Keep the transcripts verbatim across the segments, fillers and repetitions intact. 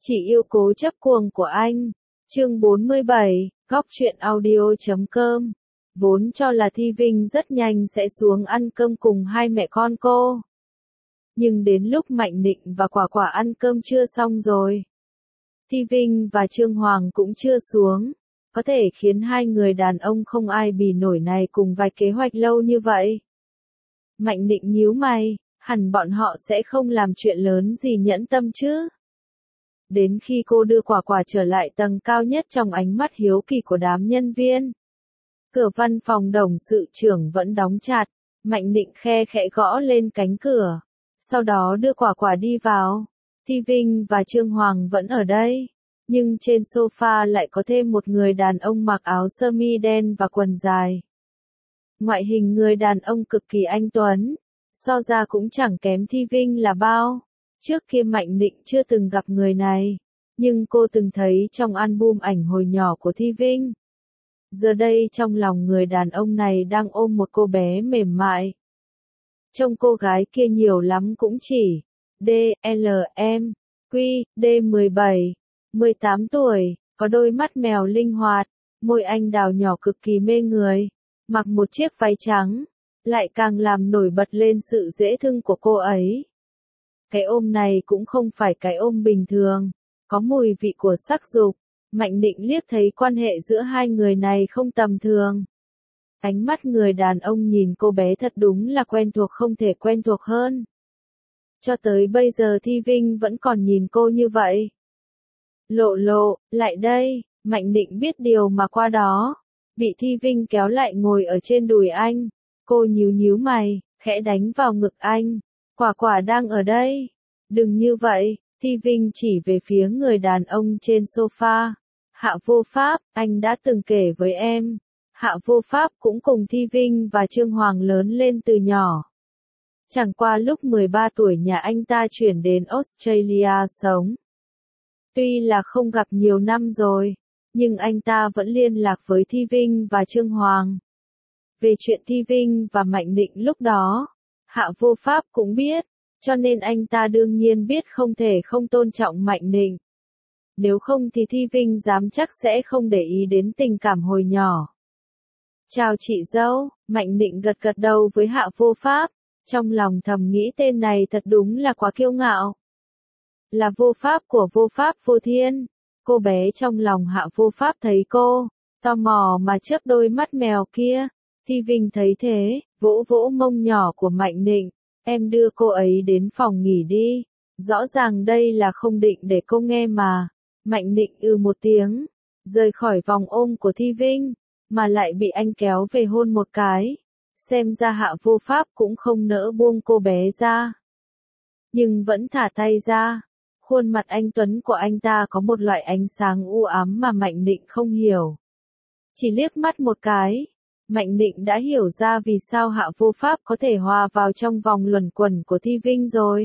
Chỉ yêu cố chấp cuồng của anh. Chương bốn mươi bảy, góc truyện audio chấm com. Vốn cho là Thi Vinh rất nhanh sẽ xuống ăn cơm cùng hai mẹ con cô. Nhưng đến lúc Mạnh Nịnh và Quả Quả ăn cơm trưa xong rồi, Thi Vinh và Trương Hoàng cũng chưa xuống. Có thể khiến hai người đàn ông không ai bì nổi này cùng vài kế hoạch lâu như vậy. Mạnh Nịnh nhíu mày, hẳn bọn họ sẽ không làm chuyện lớn gì nhẫn tâm chứ. Đến khi cô đưa Quả Quả trở lại tầng cao nhất trong ánh mắt hiếu kỳ của đám nhân viên, cửa văn phòng đồng sự trưởng vẫn đóng chặt. Mạnh Nịnh khe khẽ gõ lên cánh cửa, sau đó đưa Quả Quả đi vào. Thi Vinh và Trương Hoàng vẫn ở đây, nhưng trên sofa lại có thêm một người đàn ông mặc áo sơ mi đen và quần dài. Ngoại hình người đàn ông cực kỳ anh tuấn, so ra cũng chẳng kém Thi Vinh là bao. Trước kia Mạnh Nịnh chưa từng gặp người này, nhưng cô từng thấy trong album ảnh hồi nhỏ của Thi Vinh. Giờ đây trong lòng người đàn ông này đang ôm một cô bé mềm mại. Trông cô gái kia nhiều lắm cũng chỉ D, L, M, Q, D mười bảy, mười tám tuổi, có đôi mắt mèo linh hoạt, môi anh đào nhỏ cực kỳ mê người, mặc một chiếc váy trắng, lại càng làm nổi bật lên sự dễ thương của cô ấy. Cái ôm này cũng không phải cái ôm bình thường, có mùi vị của sắc dục. Mạnh Nịnh liếc thấy quan hệ giữa hai người này không tầm thường. Ánh mắt người đàn ông nhìn cô bé thật đúng là quen thuộc không thể quen thuộc hơn. Cho tới bây giờ Thi Vinh vẫn còn nhìn cô như vậy. Lộ lộ, lại đây. Mạnh Nịnh biết điều mà qua đó, bị Thi Vinh kéo lại ngồi ở trên đùi anh. Cô nhíu nhíu mày, khẽ đánh vào ngực anh. Quả Quả đang ở đây. Đừng như vậy. Thi Vinh chỉ về phía người đàn ông trên sofa. Hạ Vô Pháp, anh đã từng kể với em. Hạ Vô Pháp cũng cùng Thi Vinh và Trương Hoàng lớn lên từ nhỏ. Chẳng qua lúc mười ba tuổi nhà anh ta chuyển đến Australia sống. Tuy là không gặp nhiều năm rồi, nhưng anh ta vẫn liên lạc với Thi Vinh và Trương Hoàng. Về chuyện Thi Vinh và Mạnh Nịnh lúc đó, Hạ Vô Pháp cũng biết, cho nên anh ta đương nhiên biết không thể không tôn trọng Mạnh Nịnh. Nếu không thì Thi Vinh dám chắc sẽ không để ý đến tình cảm hồi nhỏ. Chào chị dâu. Mạnh Nịnh gật gật đầu với Hạ Vô Pháp, trong lòng thầm nghĩ tên này thật đúng là quá kiêu ngạo. Là Vô Pháp của Vô Pháp Vô Thiên. Cô bé trong lòng Hạ Vô Pháp thấy cô, tò mò mà chớp đôi mắt mèo kia. Thi Vinh thấy thế, vỗ vỗ mông nhỏ của Mạnh Nịnh. Em đưa cô ấy đến phòng nghỉ đi. Rõ ràng đây là không định để cô nghe mà. Mạnh Nịnh ư một tiếng, rời khỏi vòng ôm của Thi Vinh, mà lại bị anh kéo về hôn một cái. Xem ra Hạ Vô Pháp cũng không nỡ buông cô bé ra, nhưng vẫn thả tay ra. Khuôn mặt anh tuấn của anh ta có một loại ánh sáng u ám mà Mạnh Nịnh không hiểu. Chỉ liếc mắt một cái, Mạnh Nịnh đã hiểu ra vì sao Hạ Vô Pháp có thể hòa vào trong vòng luẩn quẩn của Thi Vinh rồi.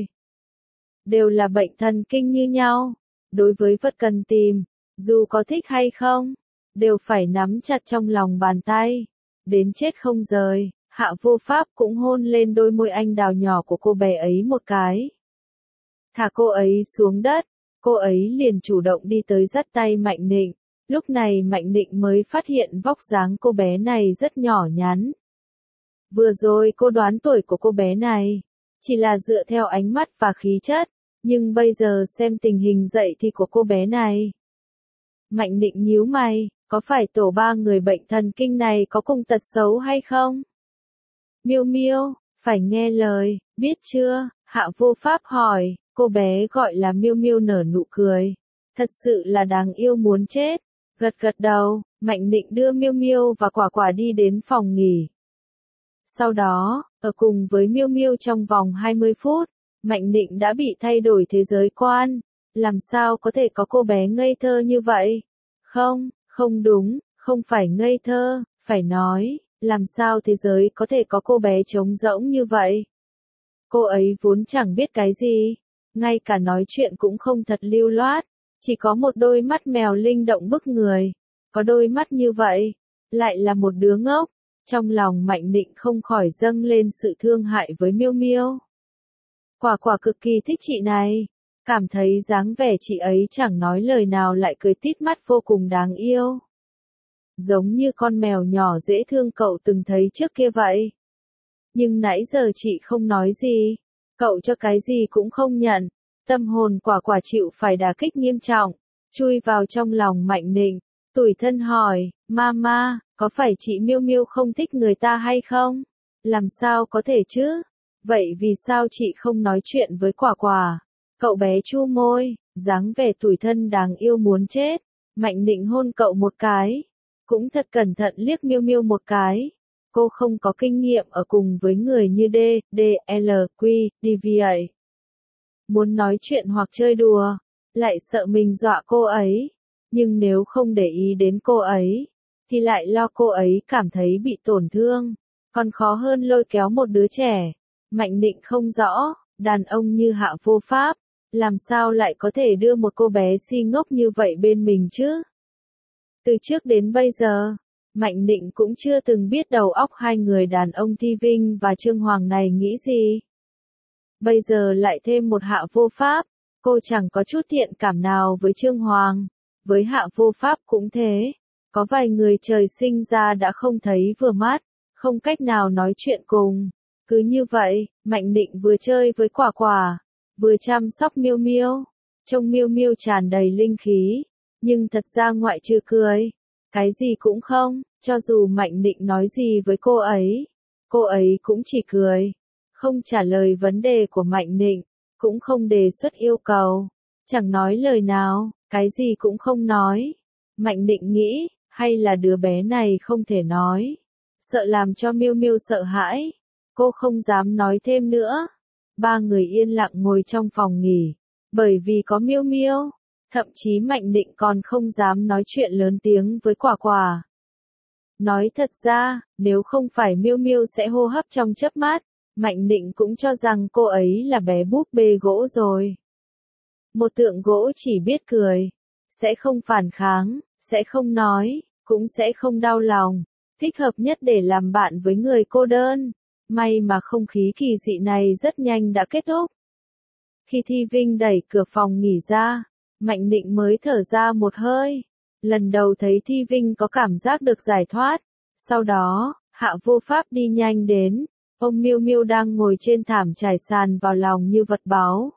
Đều là bệnh thần kinh như nhau. Đối với vật cần tìm, dù có thích hay không, đều phải nắm chặt trong lòng bàn tay, đến chết không rời. Hạ Vô Pháp cũng hôn lên đôi môi anh đào nhỏ của cô bé ấy một cái. Thả cô ấy xuống đất, cô ấy liền chủ động đi tới dắt tay Mạnh Nịnh. Lúc này Mạnh Nịnh mới phát hiện vóc dáng cô bé này rất nhỏ nhắn. Vừa rồi cô đoán tuổi của cô bé này, chỉ là dựa theo ánh mắt và khí chất. Nhưng bây giờ xem tình hình dậy thì của cô bé này. Mạnh Nịnh nhíu mày, có phải tổ ba người bệnh thần kinh này có cùng tật xấu hay không? Miêu Miêu, phải nghe lời, biết chưa? Hạ Vô Pháp hỏi, cô bé gọi là Miêu Miêu nở nụ cười. Thật sự là đáng yêu muốn chết. Gật gật đầu, Mạnh Nịnh đưa Miêu Miêu và Quả Quả đi đến phòng nghỉ. Sau đó, ở cùng với Miêu Miêu trong vòng hai mươi phút. Mạnh Nịnh đã bị thay đổi thế giới quan. Làm sao có thể có cô bé ngây thơ như vậy? Không, không đúng, không phải ngây thơ, phải nói, làm sao thế giới có thể có cô bé trống rỗng như vậy? Cô ấy vốn chẳng biết cái gì, ngay cả nói chuyện cũng không thật lưu loát, chỉ có một đôi mắt mèo linh động bức người. Có đôi mắt như vậy, lại là một đứa ngốc. Trong lòng Mạnh Nịnh không khỏi dâng lên sự thương hại với Miêu Miêu. Quả Quả cực kỳ thích chị này. cảm thấy dáng vẻ chị ấy chẳng nói lời nào lại cười tít mắt vô cùng đáng yêu. Giống như con mèo nhỏ dễ thương cậu từng thấy trước kia vậy. Nhưng nãy giờ chị không nói gì, cậu cho cái gì cũng không nhận, tâm hồn quả quả chịu phải đả kích nghiêm trọng, chui vào trong lòng Mạnh Nịnh, tủi thân hỏi, Mama, có phải chị Miêu Miêu không thích người ta hay không? Làm sao có thể chứ? Vậy vì sao chị không nói chuyện với quả quả? Cậu bé chu môi, dáng vẻ tủi thân đáng yêu muốn chết. Mạnh Nịnh hôn cậu một cái, cũng thật cẩn thận liếc Miêu Miêu một cái. Cô không có kinh nghiệm ở cùng với người như D, D, L, Q, D vậy. Muốn nói chuyện hoặc chơi đùa, lại sợ mình dọa cô ấy. Nhưng nếu không để ý đến cô ấy, thì lại lo cô ấy cảm thấy bị tổn thương. Còn khó hơn lôi kéo một đứa trẻ. Mạnh Nịnh không rõ, đàn ông như Hạ Vô Pháp, làm sao lại có thể đưa một cô bé si ngốc như vậy bên mình chứ? Từ trước đến bây giờ, Mạnh Nịnh cũng chưa từng biết đầu óc hai người đàn ông Thi Vinh và Trương Hoàng này nghĩ gì. Bây giờ lại thêm một Hạ Vô Pháp, cô chẳng có chút thiện cảm nào với Trương Hoàng, với Hạ Vô Pháp cũng thế. Có vài người trời sinh ra đã không thấy vừa mắt, không cách nào nói chuyện cùng. Cứ như vậy, Mạnh Nịnh vừa chơi với quả quả, vừa chăm sóc Miêu Miêu. Trông Miêu Miêu tràn đầy linh khí, nhưng thật ra ngoại trừ cười, cái gì cũng không. Cho dù Mạnh Nịnh nói gì với cô ấy, cô ấy cũng chỉ cười, không trả lời vấn đề của Mạnh Nịnh, cũng không đề xuất yêu cầu, chẳng nói lời nào, cái gì cũng không nói. Mạnh Nịnh nghĩ, hay là đứa bé này không thể nói, sợ làm cho Miêu Miêu sợ hãi, cô không dám nói thêm nữa. Ba người yên lặng ngồi trong phòng nghỉ, bởi vì có Miêu Miêu, thậm chí Mạnh Nịnh còn không dám nói chuyện lớn tiếng với quả quả. Nói thật ra, nếu không phải Miêu Miêu sẽ hô hấp trong chớp mắt, Mạnh Nịnh cũng cho rằng cô ấy là bé búp bê gỗ rồi. Một tượng gỗ chỉ biết cười, sẽ không phản kháng, sẽ không nói, cũng sẽ không đau lòng, thích hợp nhất để làm bạn với người cô đơn. May mà không khí kỳ dị này rất nhanh đã kết thúc. Khi Thi Vinh đẩy cửa phòng nghỉ ra, Mạnh Nịnh mới thở ra một hơi. Lần đầu thấy Thi Vinh có cảm giác được giải thoát. Sau đó, Hạ Vô Pháp đi nhanh đến, ôm Miêu Miêu đang ngồi trên thảm trải sàn vào lòng như vật báu.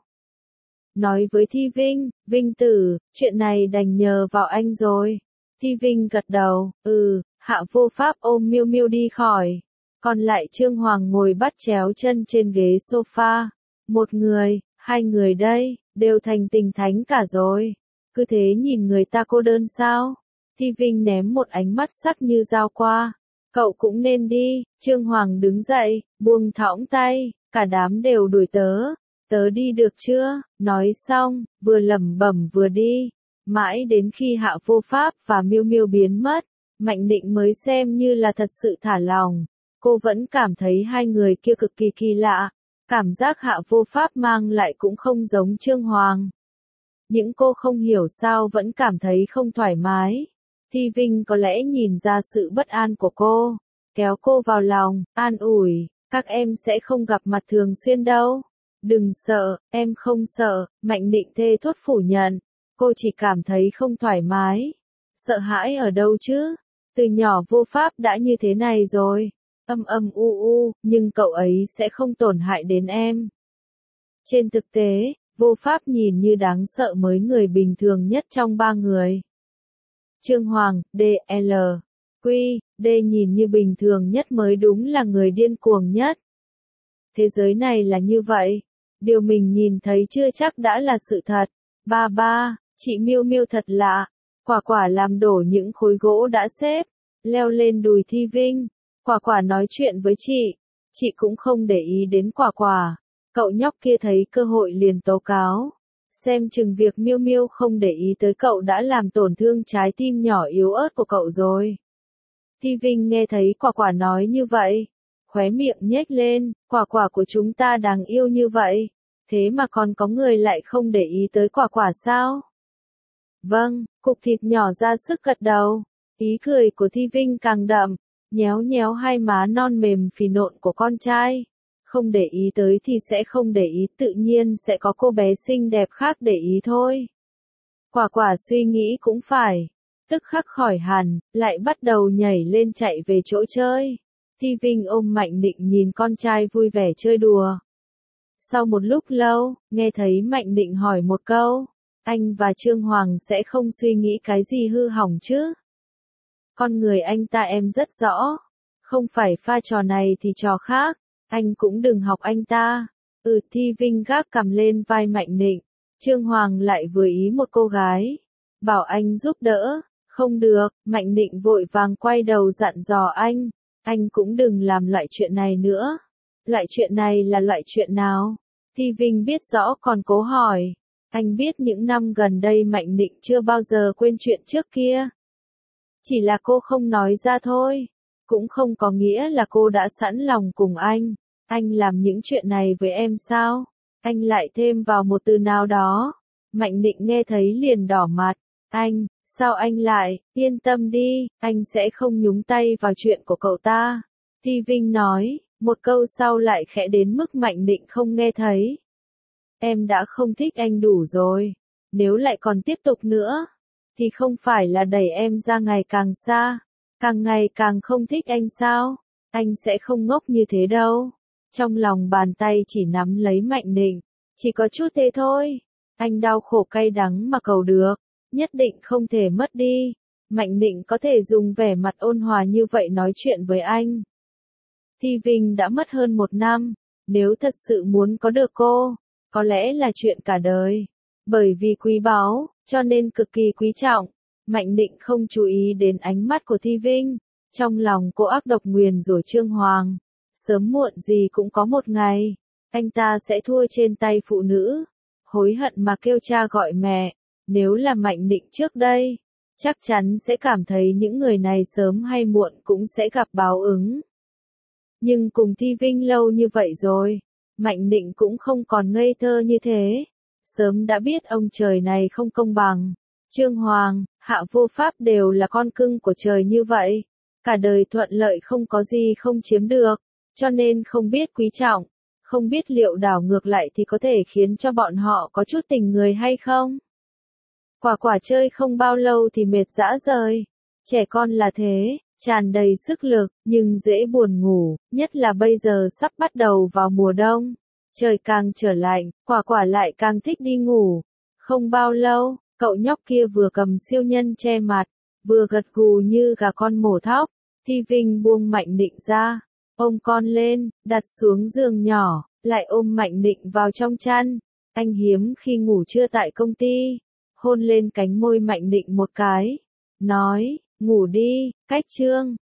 Nói với Thi Vinh, Vinh tử, chuyện này đành nhờ vào anh rồi. Thi Vinh gật đầu, ừ, Hạ Vô Pháp ôm Miêu Miêu đi khỏi. Còn lại Trương Hoàng ngồi bắt chéo chân trên ghế sofa. Một người, hai người đây, đều thành tình thánh cả rồi. Cứ thế nhìn người ta cô đơn sao? Thi Vinh ném một ánh mắt sắc như dao qua. Cậu cũng nên đi. Trương Hoàng đứng dậy, buông thõng tay, cả đám đều đuổi tớ. Tớ đi được chưa? Nói xong, vừa lẩm bẩm vừa đi. Mãi đến khi Hạ Vô Pháp và Miêu Miêu biến mất, Mạnh Nịnh mới xem như là thật sự thả lòng. Cô vẫn cảm thấy hai người kia cực kỳ kỳ lạ. Cảm giác Hạ Vô Pháp mang lại cũng không giống Trương Hoàng. Những cô không hiểu sao vẫn cảm thấy không thoải mái. Thi Vinh có lẽ nhìn ra sự bất an của cô, kéo cô vào lòng, an ủi, các em sẽ không gặp mặt thường xuyên đâu. Đừng sợ, em không sợ. Mạnh Nịnh thê thốt phủ nhận. Cô chỉ cảm thấy không thoải mái. Sợ hãi ở đâu chứ? Từ nhỏ Vô Pháp đã như thế này rồi. Âm âm u u, nhưng cậu ấy sẽ không tổn hại đến em. Trên thực tế, Vô Pháp nhìn như đáng sợ mới người bình thường nhất trong ba người. Trương Hoàng, D, L, Q, D nhìn như bình thường nhất mới đúng là người điên cuồng nhất. Thế giới này là như vậy. Điều mình nhìn thấy chưa chắc đã là sự thật. Ba ba, chị Miêu Miêu thật lạ. Quả quả làm đổ những khối gỗ đã xếp, leo lên đùi Thi Vinh. Quả quả nói chuyện với chị. Chị cũng không để ý đến quả quả. Cậu nhóc kia thấy cơ hội liền tố cáo. Xem chừng việc Miêu Miêu không để ý tới cậu đã làm tổn thương trái tim nhỏ yếu ớt của cậu rồi. Thi Vinh nghe thấy quả quả nói như vậy, khóe miệng nhếch lên, quả quả của chúng ta đáng yêu như vậy, thế mà còn có người lại không để ý tới quả quả sao? Vâng, cục thịt nhỏ ra sức gật đầu, ý cười của Thi Vinh càng đậm, nhéo nhéo hai má non mềm phì nộn của con trai. không để ý tới thì sẽ không để ý, tự nhiên sẽ có cô bé xinh đẹp khác để ý thôi. Quả quả suy nghĩ cũng phải, tức khắc khỏi hẳn, lại bắt đầu nhảy lên chạy về chỗ chơi. Thi Vinh ôm Mạnh Định nhìn con trai vui vẻ chơi đùa. Sau một lúc lâu, nghe thấy Mạnh Định hỏi một câu, anh và Trương Hoàng sẽ không suy nghĩ cái gì hư hỏng chứ? Con người anh ta em rất rõ, không phải pha trò này thì trò khác, anh cũng đừng học anh ta. Ừ, Thi Vinh gác cầm lên vai Mạnh Định, Trương Hoàng lại vừa ý một cô gái, bảo anh giúp đỡ, không được, Mạnh Định vội vàng quay đầu dặn dò anh, anh cũng đừng làm loại chuyện này nữa. Loại chuyện này là loại chuyện nào? Thi Vinh biết rõ còn cố hỏi. Anh biết những năm gần đây Mạnh Định chưa bao giờ quên chuyện trước kia. Chỉ là cô không nói ra thôi. Cũng không có nghĩa là cô đã sẵn lòng cùng anh. Anh làm những chuyện này với em sao? Anh lại thêm vào một từ nào đó. Mạnh Định nghe thấy liền đỏ mặt. Anh, sao anh lại, yên tâm đi, anh sẽ không nhúng tay vào chuyện của cậu ta. Thi Vinh nói, một câu sau lại khẽ đến mức Mạnh Định không nghe thấy. Em đã không thích anh đủ rồi. Nếu lại còn tiếp tục nữa, thì không phải là đẩy em ra ngày càng xa, càng ngày càng không thích anh sao? Anh sẽ không ngốc như thế đâu. Trong lòng bàn tay chỉ nắm lấy Mạnh Định, chỉ có chút thế thôi. Anh đau khổ cay đắng mà cầu được, nhất định không thể mất đi. Mạnh Định có thể dùng vẻ mặt ôn hòa như vậy nói chuyện với anh. Thi Vinh đã mất hơn một năm, nếu thật sự muốn có được cô, có lẽ là chuyện cả đời. Bởi vì quý báu, cho nên cực kỳ quý trọng. Mạnh Định không chú ý đến ánh mắt của Thi Vinh. Trong lòng cô ác độc nguyền rủa Trương Hoàng. Sớm muộn gì cũng có một ngày, anh ta sẽ thua trên tay phụ nữ. Hối hận mà kêu cha gọi mẹ. Nếu là Mạnh Định trước đây, chắc chắn sẽ cảm thấy những người này sớm hay muộn cũng sẽ gặp báo ứng. Nhưng cùng Thi Vinh lâu như vậy rồi, Mạnh Định cũng không còn ngây thơ như thế. Sớm đã biết ông trời này không công bằng. Trương Hoàng, Hạ Vô Pháp đều là con cưng của trời như vậy. Cả đời thuận lợi không có gì không chiếm được, cho nên không biết quý trọng, không biết liệu đảo ngược lại thì có thể khiến cho bọn họ có chút tình người hay không. Quả quả chơi không bao lâu thì mệt rã rời. Trẻ con là thế, tràn đầy sức lực, nhưng dễ buồn ngủ, nhất là bây giờ sắp bắt đầu vào mùa đông. Trời càng trở lạnh, quả quả lại càng thích đi ngủ. Không bao lâu, cậu nhóc kia vừa cầm siêu nhân che mặt, vừa gật gù như gà con mổ thóc. Thi Vinh buông Mạnh Định ra, ôm con lên, đặt xuống giường nhỏ, lại ôm Mạnh Định vào trong chăn. Anh hiếm khi ngủ trưa tại công ty, hôn lên cánh môi Mạnh Định một cái, nói, ngủ đi, cách Trương.